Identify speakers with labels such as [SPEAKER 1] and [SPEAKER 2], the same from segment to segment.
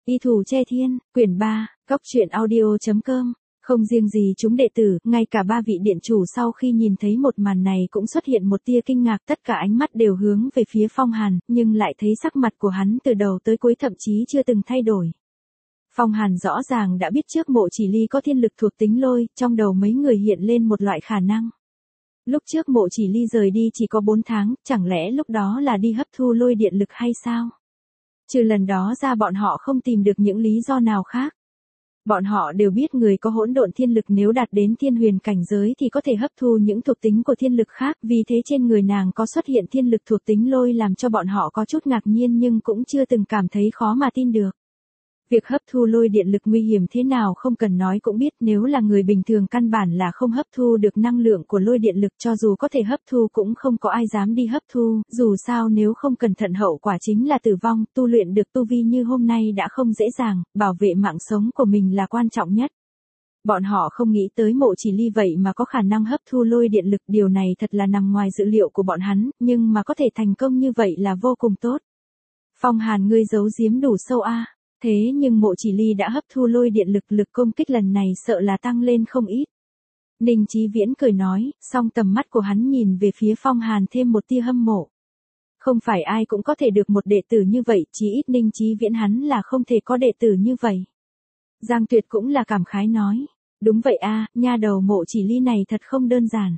[SPEAKER 1] Y Thủ Che Thiên, quyển 3, Cóc Truyện Audio.com. Không riêng gì chúng đệ tử, ngay cả ba vị điện chủ sau khi nhìn thấy một màn này cũng xuất hiện một tia kinh ngạc, tất cả ánh mắt đều hướng về phía Phong Hàn, nhưng lại thấy sắc mặt của hắn từ đầu tới cuối thậm chí chưa từng thay đổi. Phong Hàn rõ ràng đã biết trước Mộ Chỉ Ly có thiên lực thuộc tính lôi, trong đầu mấy người hiện lên một loại khả năng. Lúc trước Mộ Chỉ Ly rời đi chỉ có 4 tháng, chẳng lẽ lúc đó là đi hấp thu lôi điện lực hay sao? Trừ lần đó ra bọn họ không tìm được những lý do nào khác. Bọn họ đều biết người có hỗn độn thiên lực nếu đạt đến thiên huyền cảnh giới thì có thể hấp thu những thuộc tính của thiên lực khác, vì thế trên người nàng có xuất hiện thiên lực thuộc tính lôi làm cho bọn họ có chút ngạc nhiên nhưng cũng chưa từng cảm thấy khó mà tin được. Việc hấp thu lôi điện lực nguy hiểm thế nào không cần nói cũng biết, nếu là người bình thường căn bản là không hấp thu được năng lượng của lôi điện lực, cho dù có thể hấp thu cũng không có ai dám đi hấp thu, dù sao nếu không cẩn thận hậu quả chính là tử vong, tu luyện được tu vi như hôm nay đã không dễ dàng, bảo vệ mạng sống của mình là quan trọng nhất. Bọn họ không nghĩ tới Mộ Chỉ Ly vậy mà có khả năng hấp thu lôi điện lực, điều này thật là nằm ngoài dự liệu của bọn hắn, nhưng mà có thể thành công như vậy là vô cùng tốt. Phong Hàn, ngươi giấu giếm đủ sâu a. Thế nhưng Mộ Chỉ Ly đã hấp thu lôi điện lực, lực công kích lần này sợ là tăng lên không ít. Ninh Chí Viễn cười nói, song tầm mắt của hắn nhìn về phía Phong Hàn thêm một tia hâm mộ. Không phải ai cũng có thể được một đệ tử như vậy, chí ít Ninh Chí Viễn hắn là không thể có đệ tử như vậy. Giang Tuyệt cũng là cảm khái nói, đúng vậy a, nha đầu Mộ Chỉ Ly này thật không đơn giản.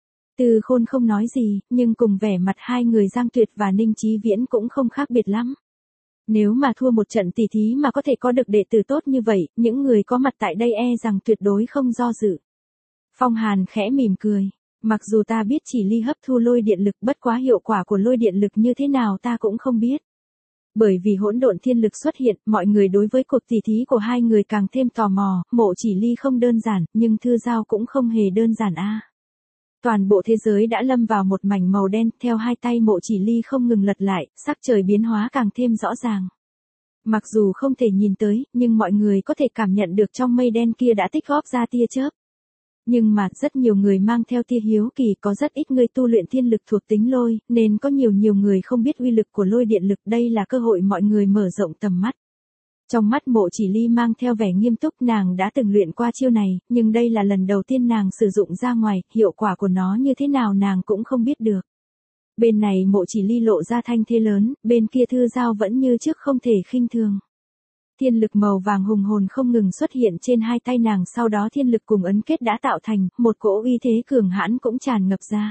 [SPEAKER 1] Từ Khôn không nói gì, nhưng cùng vẻ mặt hai người Giang Tuyệt và Ninh Chí Viễn cũng không khác biệt lắm. Nếu mà thua một trận tỷ thí mà có thể có được đệ tử tốt như vậy, những người có mặt tại đây e rằng tuyệt đối không do dự. Phong Hàn khẽ mỉm cười, mặc dù ta biết Chỉ Ly hấp thu lôi điện lực, bất quá hiệu quả của lôi điện lực như thế nào ta cũng không biết. Bởi vì hỗn độn thiên lực xuất hiện, mọi người đối với cuộc tỷ thí của hai người càng thêm tò mò. Mộ Chỉ Ly không đơn giản, nhưng Thư Giao cũng không hề đơn giản a. Toàn bộ thế giới đã lâm vào một mảnh màu đen, theo hai tay Mộ Chỉ Ly không ngừng lật lại, sắc trời biến hóa càng thêm rõ ràng. Mặc dù không thể nhìn tới, nhưng mọi người có thể cảm nhận được trong mây đen kia đã tích góp ra tia chớp. Nhưng mà, rất nhiều người mang theo tia hiếu kỳ, có rất ít người tu luyện thiên lực thuộc tính lôi, nên có nhiều người không biết uy lực của lôi điện lực, đây là cơ hội mọi người mở rộng tầm mắt. Trong mắt Mộ Chỉ Ly mang theo vẻ nghiêm túc, nàng đã từng luyện qua chiêu này, nhưng đây là lần đầu tiên nàng sử dụng ra ngoài, hiệu quả của nó như thế nào nàng cũng không biết được. Bên này Mộ Chỉ Ly lộ ra thanh thế lớn, bên kia Thư Giao vẫn như trước không thể khinh thường. Thiên lực màu vàng hùng hồn không ngừng xuất hiện trên hai tay nàng, sau đó thiên lực cùng ấn kết đã tạo thành một cỗ uy thế cường hãn cũng tràn ngập ra.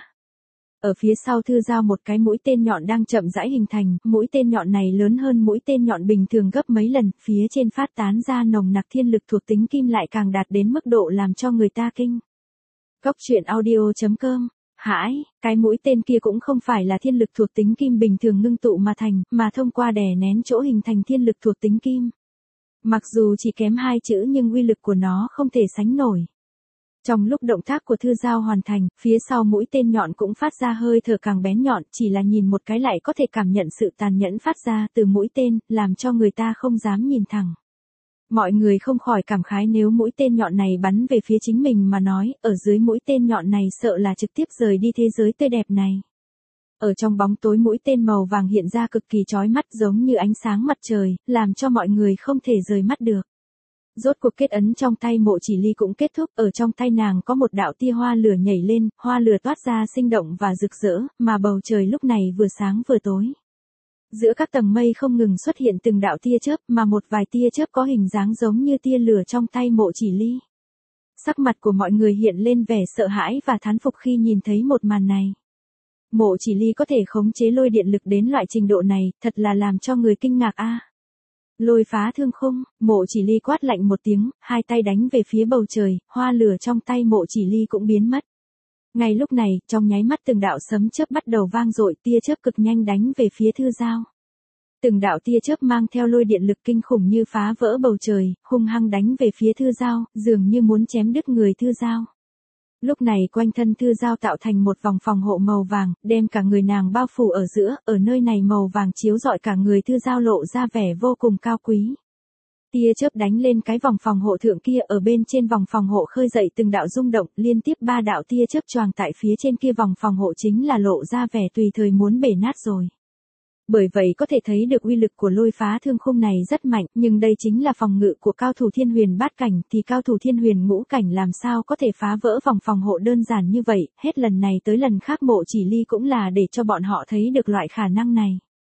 [SPEAKER 1] Ở phía sau Thư Giao một cái mũi tên nhọn đang chậm rãi hình thành, mũi tên nhọn này lớn hơn mũi tên nhọn bình thường gấp mấy lần, phía trên phát tán ra nồng nặc thiên lực thuộc tính kim lại càng đạt đến mức độ làm cho người ta kinh. Cóc Truyện Audio.com. Hãi, cái mũi tên kia cũng không phải là thiên lực thuộc tính kim bình thường ngưng tụ mà thành, mà thông qua đè nén chỗ hình thành thiên lực thuộc tính kim. Mặc dù chỉ kém 2 chữ nhưng uy lực của nó không thể sánh nổi. Trong lúc động tác của Thư Giao hoàn thành, phía sau mũi tên nhọn cũng phát ra hơi thở càng bén nhọn, chỉ là nhìn một cái lại có thể cảm nhận sự tàn nhẫn phát ra từ mũi tên, làm cho người ta không dám nhìn thẳng. Mọi người không khỏi cảm khái, nếu mũi tên nhọn này bắn về phía chính mình mà nói, ở dưới mũi tên nhọn này sợ là trực tiếp rời đi thế giới tươi đẹp này. Ở trong bóng tối mũi tên màu vàng hiện ra cực kỳ chói mắt giống như ánh sáng mặt trời, làm cho mọi người không thể rời mắt được. Rốt cuộc kết ấn trong tay Mộ Chỉ Ly cũng kết thúc, ở trong tay nàng có một đạo tia hoa lửa nhảy lên, hoa lửa toát ra sinh động và rực rỡ, mà bầu trời lúc này vừa sáng vừa tối. Giữa các tầng mây không ngừng xuất hiện từng đạo tia chớp, mà một vài tia chớp có hình dáng giống như tia lửa trong tay Mộ Chỉ Ly. Sắc mặt của mọi người hiện lên vẻ sợ hãi và thán phục khi nhìn thấy một màn này. Mộ Chỉ Ly có thể khống chế lôi điện lực đến loại trình độ này, thật là làm cho người kinh ngạc a. Lôi phá thương khung, Mộ Chỉ Ly quát lạnh một tiếng, hai tay đánh về phía bầu trời, hoa lửa trong tay Mộ Chỉ Ly cũng biến mất. Ngay lúc này, trong nháy mắt từng đạo sấm chớp bắt đầu vang dội, tia chớp cực nhanh đánh về phía Thư Giao. Từng đạo tia chớp mang theo lôi điện lực kinh khủng như phá vỡ bầu trời, hung hăng đánh về phía Thư Giao, dường như muốn chém đứt người Thư Giao. Lúc này quanh thân Thư Giao tạo thành một vòng phòng hộ màu vàng, đem cả người nàng bao phủ ở giữa, ở nơi này màu vàng chiếu rọi cả người Thư Giao lộ ra vẻ vô cùng cao quý. Tia chớp đánh lên cái vòng phòng hộ thượng kia, ở bên trên vòng phòng hộ khơi dậy từng đạo rung động, liên tiếp 3 đạo tia chớp choàng tại phía trên kia vòng phòng hộ chính là lộ ra vẻ tùy thời muốn bể nát rồi. Bởi vậy có thể thấy được uy lực của lôi phá thương khung này rất mạnh, nhưng đây chính là phòng ngự của cao thủ thiên huyền bát cảnh, thì cao thủ thiên huyền ngũ cảnh làm sao có thể phá vỡ vòng phòng hộ đơn giản như vậy, hết lần này tới lần khác Mộ Chỉ Ly cũng là để cho bọn họ thấy được loại khả năng này.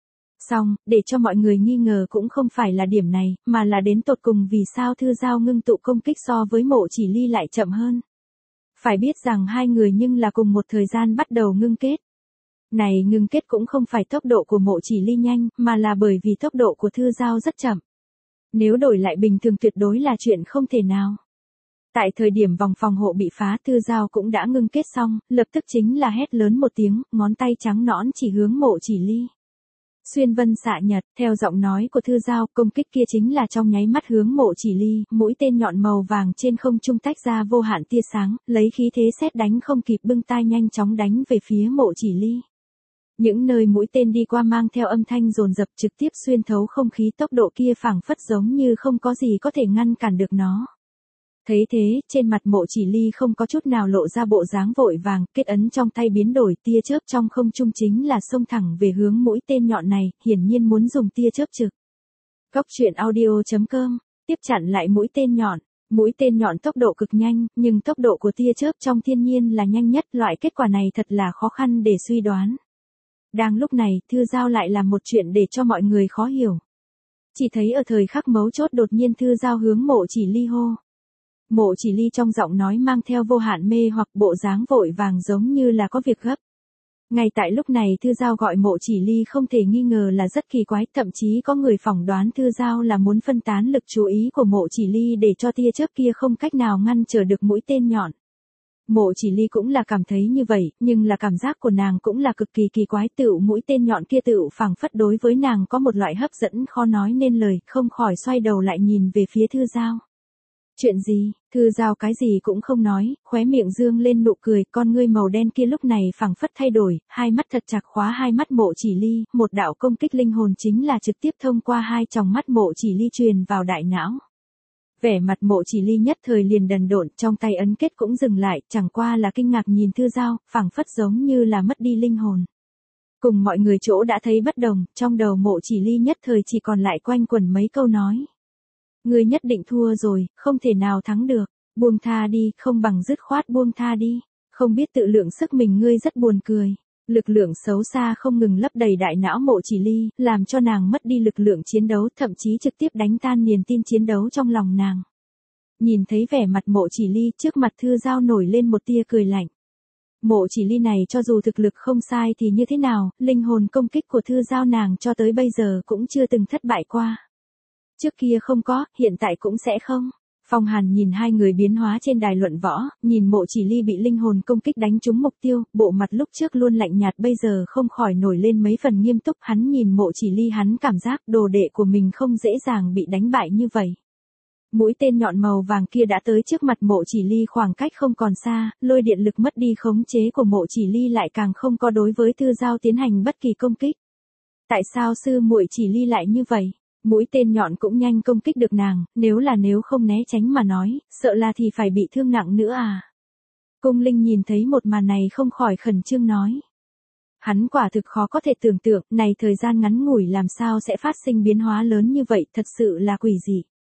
[SPEAKER 1] Xong, để cho mọi người nghi ngờ cũng không phải là điểm này, mà là đến tột cùng vì sao Thư Giao ngưng tụ công kích so với Mộ Chỉ Ly lại chậm hơn. Phải biết rằng hai người nhưng là cùng một thời gian bắt đầu ngưng kết. Này ngưng kết cũng không phải tốc độ của Mộ Chỉ Ly nhanh, mà là bởi vì tốc độ của Thư Giao rất chậm. Nếu đổi lại bình thường tuyệt đối là chuyện không thể nào. Tại thời điểm vòng phòng hộ bị phá, Thư Giao cũng đã ngưng kết xong, lập tức chính là hét lớn một tiếng, ngón tay trắng nõn chỉ hướng Mộ Chỉ Ly. Xuyên vân xạ nhật, theo giọng nói của Thư Giao, công kích kia chính là trong nháy mắt hướng Mộ Chỉ Ly, mũi tên nhọn màu vàng trên không trung tách ra vô hạn tia sáng, lấy khí thế sét đánh không kịp bưng tai nhanh chóng đánh về phía Mộ Chỉ Ly. Những nơi mũi tên đi qua mang theo âm thanh dồn dập trực tiếp xuyên thấu không khí, tốc độ kia phảng phất giống như không có gì có thể ngăn cản được nó. Thấy thế, trên mặt Mộ Chỉ Ly không có chút nào lộ ra bộ dáng vội vàng, kết ấn trong tay biến đổi, tia chớp trong không trung chính là xông thẳng về hướng mũi tên nhọn này, hiển nhiên muốn dùng tia chớp trực. Cốc truyện audio.com, tiếp chặn lại mũi tên nhọn. Mũi tên nhọn tốc độ cực nhanh, nhưng tốc độ của tia chớp trong thiên nhiên là nhanh nhất, loại kết quả này thật là khó khăn để suy đoán. Đang lúc này, Thư Giao lại làm một chuyện để cho mọi người khó hiểu. Chỉ thấy ở thời khắc mấu chốt đột nhiên Thư Giao hướng Mộ Chỉ Ly hô. Mộ Chỉ Ly trong giọng nói mang theo vô hạn mê hoặc, bộ dáng vội vàng giống như là có việc gấp. Ngay tại lúc này Thư Giao gọi Mộ Chỉ Ly không thể nghi ngờ là rất kỳ quái, thậm chí có người phỏng đoán Thư Giao là muốn phân tán lực chú ý của Mộ Chỉ Ly để cho tia chớp kia không cách nào ngăn trở được mũi tên nhọn. Mộ Chỉ Ly cũng là cảm thấy như vậy, nhưng là cảm giác của nàng cũng là cực kỳ kỳ quái, tựu mũi tên nhọn kia tựu phảng phất đối với nàng có một loại hấp dẫn khó nói nên lời, không khỏi xoay đầu lại nhìn về phía Thư Giao. Chuyện gì? Thư Giao cái gì cũng không nói, khóe miệng dương lên nụ cười, con ngươi màu đen kia lúc này phảng phất thay đổi, hai mắt thật chặt khóa hai mắt Mộ Chỉ Ly, một đạo công kích linh hồn chính là trực tiếp thông qua hai tròng mắt Mộ Chỉ Ly truyền vào đại não. Vẻ mặt Mộ Chỉ Ly nhất thời liền đần độn, trong tay ấn kết cũng dừng lại, chẳng qua là kinh ngạc nhìn Thư Giao, phảng phất giống như là mất đi linh hồn. Cùng mọi người chỗ đã thấy bất đồng, trong đầu Mộ Chỉ Ly nhất thời chỉ còn lại quanh quẩn mấy câu nói. Ngươi nhất định thua rồi, không thể nào thắng được, buông tha đi, không bằng dứt khoát buông tha đi, không biết tự lượng sức mình, ngươi rất buồn cười. Lực lượng xấu xa không ngừng lấp đầy đại não Mộ Chỉ Ly, làm cho nàng mất đi lực lượng chiến đấu, thậm chí trực tiếp đánh tan niềm tin chiến đấu trong lòng nàng. Nhìn thấy vẻ mặt Mộ Chỉ Ly, trước mặt Thư Giao nổi lên một tia cười lạnh. Mộ Chỉ Ly này cho dù thực lực không sai thì như thế nào, linh hồn công kích của Thư Giao nàng cho tới bây giờ cũng chưa từng thất bại qua. Trước kia không có, hiện tại cũng sẽ không. Phong Hàn nhìn hai người biến hóa trên đài luận võ, nhìn Mộ Chỉ Ly bị linh hồn công kích đánh trúng mục tiêu, bộ mặt lúc trước luôn lạnh nhạt bây giờ không khỏi nổi lên mấy phần nghiêm túc, hắn nhìn Mộ Chỉ Ly hắn cảm giác đồ đệ của mình không dễ dàng bị đánh bại như vậy. Mũi tên nhọn màu vàng kia đã tới trước mặt Mộ Chỉ Ly khoảng cách không còn xa, lôi điện lực mất đi khống chế của Mộ Chỉ Ly lại càng không có đối với Thư Giao tiến hành bất kỳ công kích. Tại sao sư muội Chỉ Ly lại như vậy? Mũi tên nhọn cũng nhanh công kích được nàng, nếu không né tránh mà nói, sợ là thì phải bị thương nặng nữa à. Cung Linh nhìn thấy một màn này không khỏi khẩn trương nói. Hắn quả thực khó có thể tưởng tượng, này thời gian ngắn ngủi làm sao sẽ phát sinh biến hóa lớn như vậy, thật sự là quỷ dị.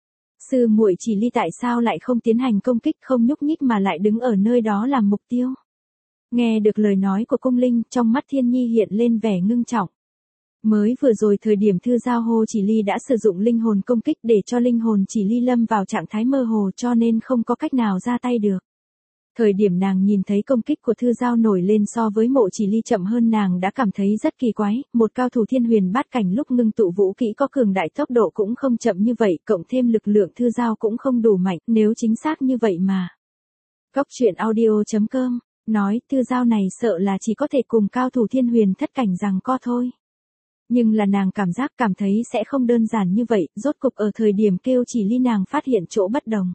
[SPEAKER 1] Sư muội Chỉ Ly tại sao lại không tiến hành công kích, không nhúc nhích mà lại đứng ở nơi đó làm mục tiêu. Nghe được lời nói của Cung Linh, trong mắt Thiên Nhi hiện lên vẻ ngưng trọng. Mới vừa rồi thời điểm Thư Giao hô Chỉ Ly đã sử dụng linh hồn công kích để cho linh hồn Chỉ Ly lâm vào trạng thái mơ hồ cho nên không có cách nào ra tay được. Thời điểm nàng nhìn thấy công kích của Thư Giao nổi lên so với Mộ Chỉ Ly chậm hơn nàng đã cảm thấy rất kỳ quái, một cao thủ thiên huyền bát cảnh lúc ngưng tụ vũ kỹ có cường đại tốc độ cũng không chậm như vậy, cộng thêm lực lượng Thư Giao cũng không đủ mạnh, nếu chính xác như vậy mà. Cốc truyện audio.com, nói Thư Giao này sợ là chỉ có thể cùng cao thủ thiên huyền thất cảnh giằng co thôi. Nhưng là nàng cảm thấy sẽ không đơn giản như vậy, rốt cục ở thời điểm kêu Chỉ Ly nàng phát hiện chỗ bất đồng.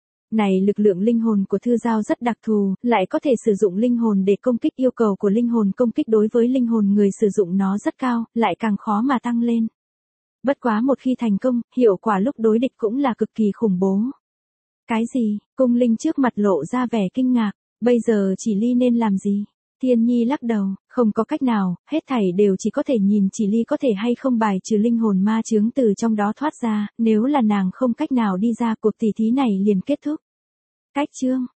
[SPEAKER 1] Này lực lượng linh hồn của Thư Giao rất đặc thù, lại có thể sử dụng linh hồn để công kích, yêu cầu của linh hồn công kích đối với linh hồn người sử dụng nó rất cao, lại càng khó mà tăng lên. Bất quá một khi thành công, hiệu quả lúc đối địch cũng là cực kỳ khủng bố. Cái gì? Cung Linh trước mặt lộ ra vẻ kinh ngạc, bây giờ Chỉ Ly nên làm gì? Tiên Nhi lắc đầu, không có cách nào, hết thảy đều chỉ có thể nhìn chỉ ly có thể hay không bài trừ linh hồn ma chướng từ trong đó thoát ra, nếu là nàng không cách nào đi ra cuộc tỷ thí này liền kết thúc. Cách chương